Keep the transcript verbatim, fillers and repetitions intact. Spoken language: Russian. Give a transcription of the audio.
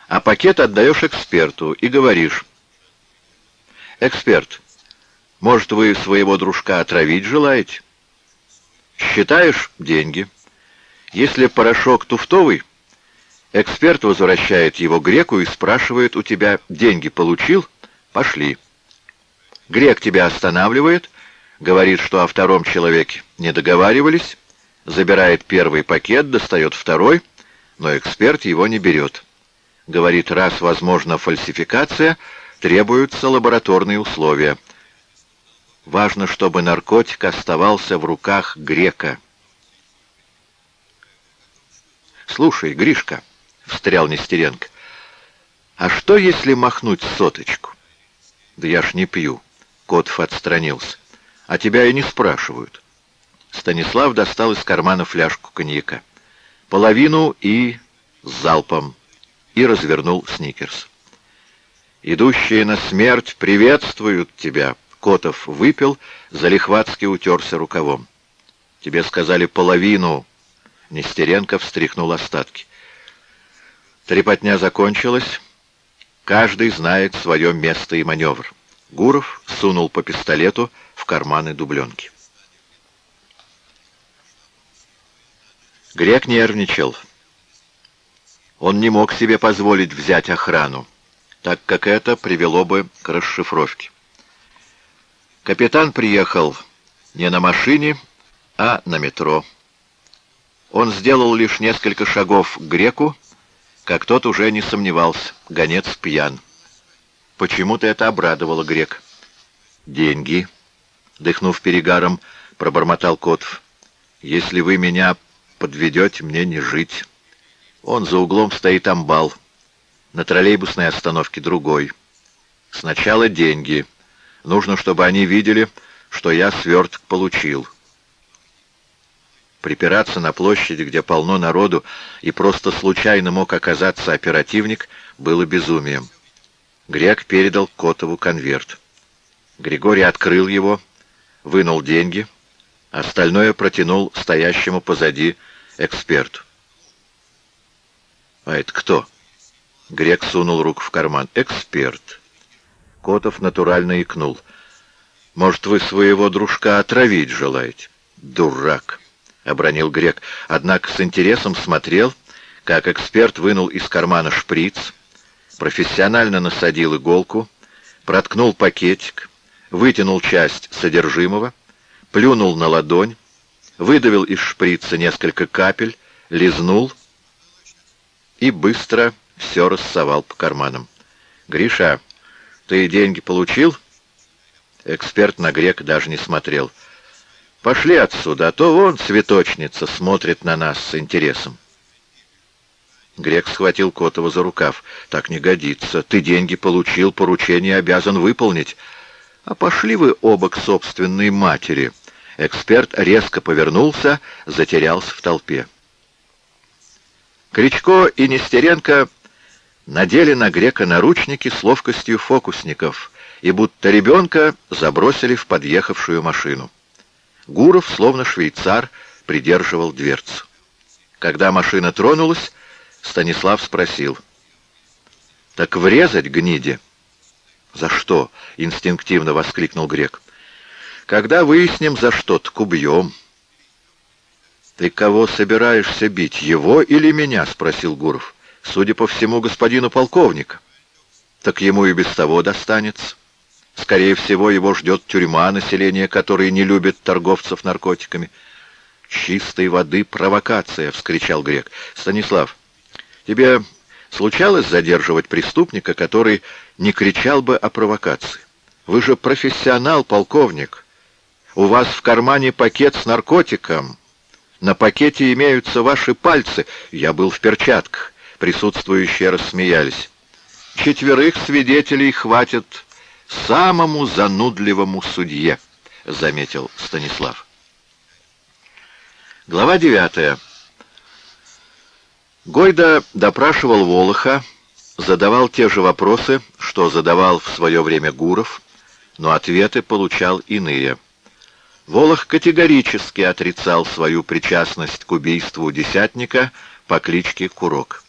а пакет отдаешь эксперту и говоришь: «Эксперт, может, вы своего дружка отравить желаете?» Считаешь деньги. Если порошок туфтовый, эксперт возвращает его греку и спрашивает у тебя: деньги получил? Пошли. Грек тебя останавливает, говорит, что о втором человеке не договаривались, забирает первый пакет, достает второй, но эксперт его не берет. Говорит, раз возможна фальсификация, требуются лабораторные условия. Важно, чтобы наркотик оставался в руках грека. «Слушай, Гришка», — встрял Нестеренко, — «а что, если махнуть соточку?» «Да я ж не пью», — Котов отстранился. «А тебя и не спрашивают». Станислав достал из кармана фляжку коньяка. Половину и залпом. И развернул сникерс. «Идущие на смерть приветствуют тебя», — Котов выпил, залихватски утерся рукавом. «Тебе сказали половину». Нестеренко встряхнул остатки. Трепотня закончилась. Каждый знает свое место и маневр. Гуров сунул по пистолету в карманы дубленки. Грек нервничал. Он не мог себе позволить взять охрану, так как это привело бы к расшифровке. Капитан приехал не на машине, а на метро. Он сделал лишь несколько шагов к греку, как тот уже не сомневался, гонец пьян. Почему-то это обрадовало грек. «Деньги», — дыхнув перегаром, пробормотал Котов. «Если вы меня подведете, мне не жить». Он за углом стоит амбал. На троллейбусной остановке другой. Сначала деньги. Нужно, чтобы они видели, что я сверток получил. Припираться на площади, где полно народу, и просто случайно мог оказаться оперативник, было безумием. Грек передал Котову конверт. Григорий открыл его, вынул деньги, остальное протянул стоящему позади эксперту. «А это кто?» Грек сунул руку в карман. «Эксперт». Котов натурально икнул. «Может, вы своего дружка отравить желаете?» «Дурак!» — обронил Грек, однако с интересом смотрел, как эксперт вынул из кармана шприц, профессионально насадил иголку, проткнул пакетик, вытянул часть содержимого, плюнул на ладонь, выдавил из шприца несколько капель, лизнул и быстро все рассовал по карманам. «Гриша, ты деньги получил?» Эксперт на Грека даже не смотрел. «Пошли отсюда, а то вон цветочница смотрит на нас с интересом». Грек схватил Котова за рукав. «Так не годится. Ты деньги получил, поручение обязан выполнить. А пошли вы оба к собственной матери». Эксперт резко повернулся, затерялся в толпе. Кричко и Нестеренко надели на Грека наручники с ловкостью фокусников и будто ребенка забросили в подъехавшую машину. Гуров, словно швейцар, придерживал дверцу. Когда машина тронулась, Станислав спросил: «Так врезать гниде?» «За что?» — инстинктивно воскликнул Грек. «Когда выясним, за что, так убьем». «Ты кого собираешься бить, его или меня?» — спросил Гуров. «Судя по всему, господину полковника». «Так ему и без того достанется. Скорее всего, его ждет тюрьма, население которой не любит торговцев наркотиками». «Чистой воды провокация!» — вскричал Грек. «Станислав, тебе случалось задерживать преступника, который не кричал бы о провокации? Вы же профессионал, полковник. У вас в кармане пакет с наркотиком. На пакете имеются ваши пальцы. Я был в перчатках». Присутствующие рассмеялись. «Четверых свидетелей хватит самому занудливому судье», — заметил Станислав. Глава девятая. Гойда допрашивал Волоха, задавал те же вопросы, что задавал в свое время Гуров, но ответы получал иные. Волох категорически отрицал свою причастность к убийству десятника по кличке Курок.